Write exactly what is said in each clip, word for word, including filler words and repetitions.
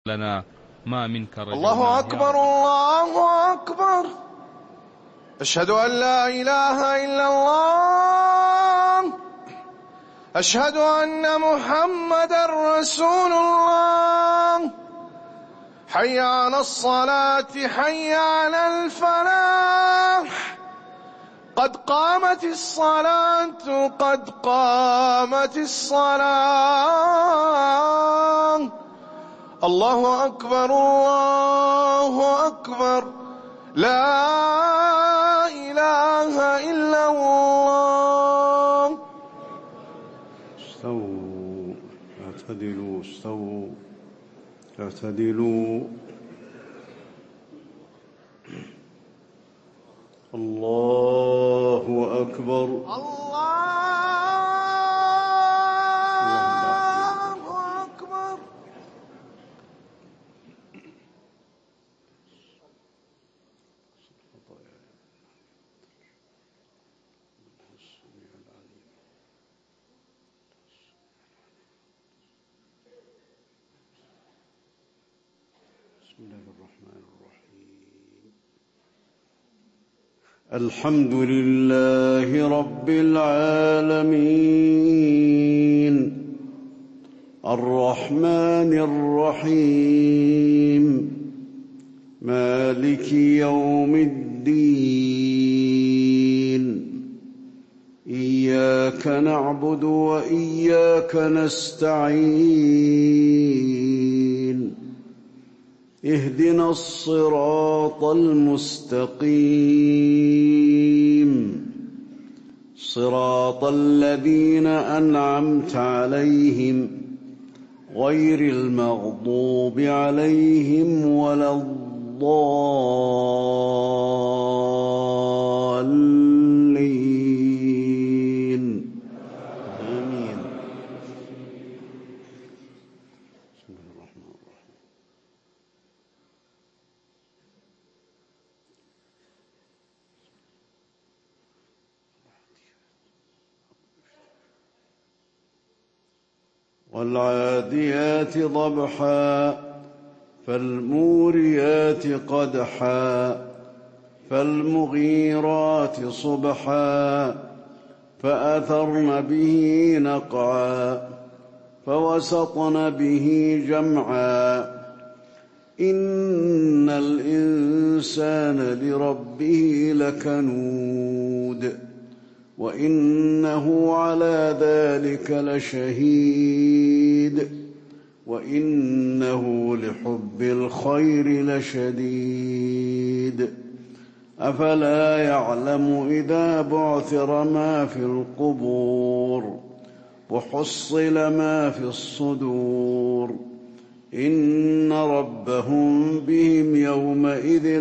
لنا ما منك رجونا. الله أكبر الله أكبر، أشهد أن لا إله إلا الله، أشهد أن محمدا رسول الله. حي على الصلاة حي على الفلاح، قد قامت الصلاة قد قامت الصلاة. الله أكبر الله أكبر، لا إله إلا الله. استووا اعتدلوا استووا اعتدلوا. الله أكبر الله أكبر. بسم الله الرحمن الرحيم. الحمد لله رب العالمين، الرحمن الرحيم، مالك يوم الدين. إياك نعبد وإياك نستعين، اهدنا الصراط المستقيم، صراط الذين أنعمت عليهم غير المغضوب عليهم ولا الضالين. آمين. بسم الله الرحمن الرحيم. والعاديات ضبحا، فالموريات قدحا، فالمغيرات صبحا، فأثرن به نقعا، فوسطن به جمعا. إن الإنسان لربه لكنود، وإنه على ذلك لشهيد، وإنه لحب الخير لشديد. أفلا يعلم إذا بعثر ما في القبور وحصل ما في الصدور إن ربهم بهم يومئذ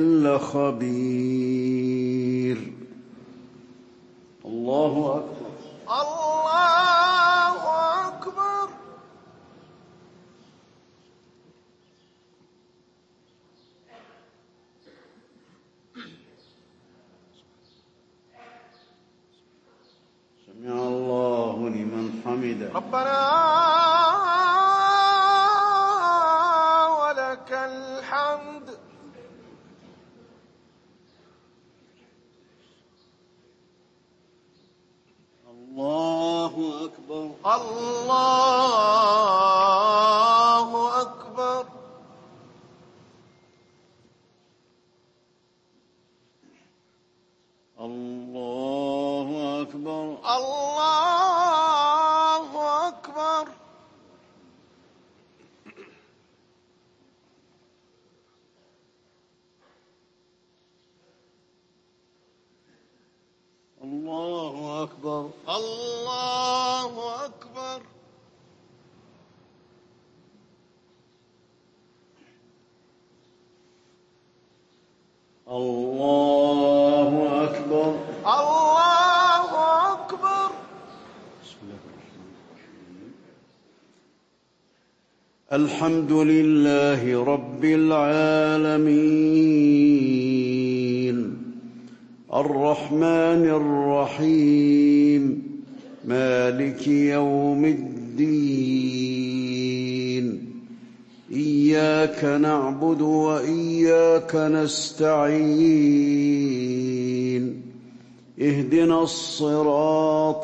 لخبير. الله أكبر الله أكبر. سمع الله لمن حمده. ربنا ولك الحمد. الله أكبر الله أكبر. الله أكبر الله أكبر. الله أكبر الله أكبر. الله أكبر الله أكبر. بسم الله الرحمن الرحيم. الحمد لله رب العالمين، الرحمن الرحيم، مالك يوم الدين. إياك نعبد وإياك نستعين اهدنا الصراط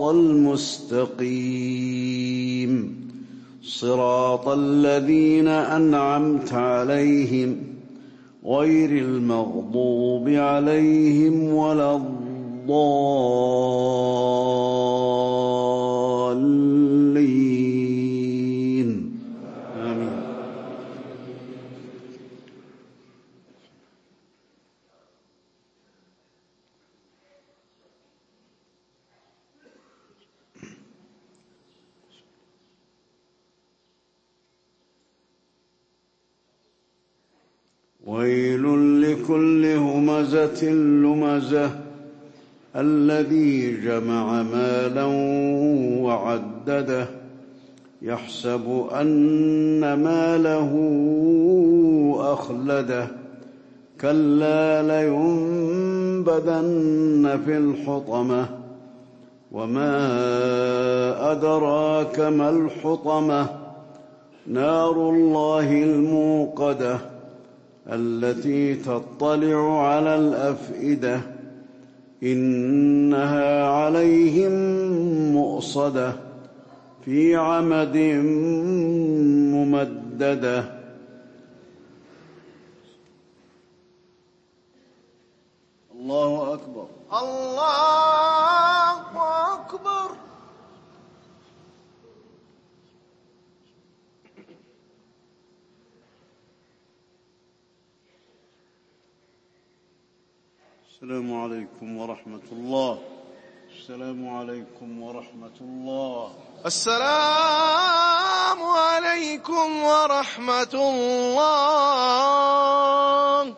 المستقيم صراط الذين أنعمت عليهم غير المغضوب عليهم ولا الضالين آمين. ويل لكل همزة لمزة الذي جمع مالا وعدده يحسب أن ماله أخلده كلا لينبذن في الحطمة وما أدراك ما الحطمة نار الله الموقدة التي تطلع على الأفئدة إنها عليهم مؤصدة في عمد ممددة. الله أكبر. الله أكبر. السلام عليكم ورحمة الله. السلام عليكم ورحمة الله. السلام عليكم ورحمة الله.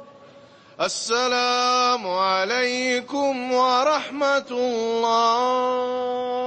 السلام عليكم ورحمة الله.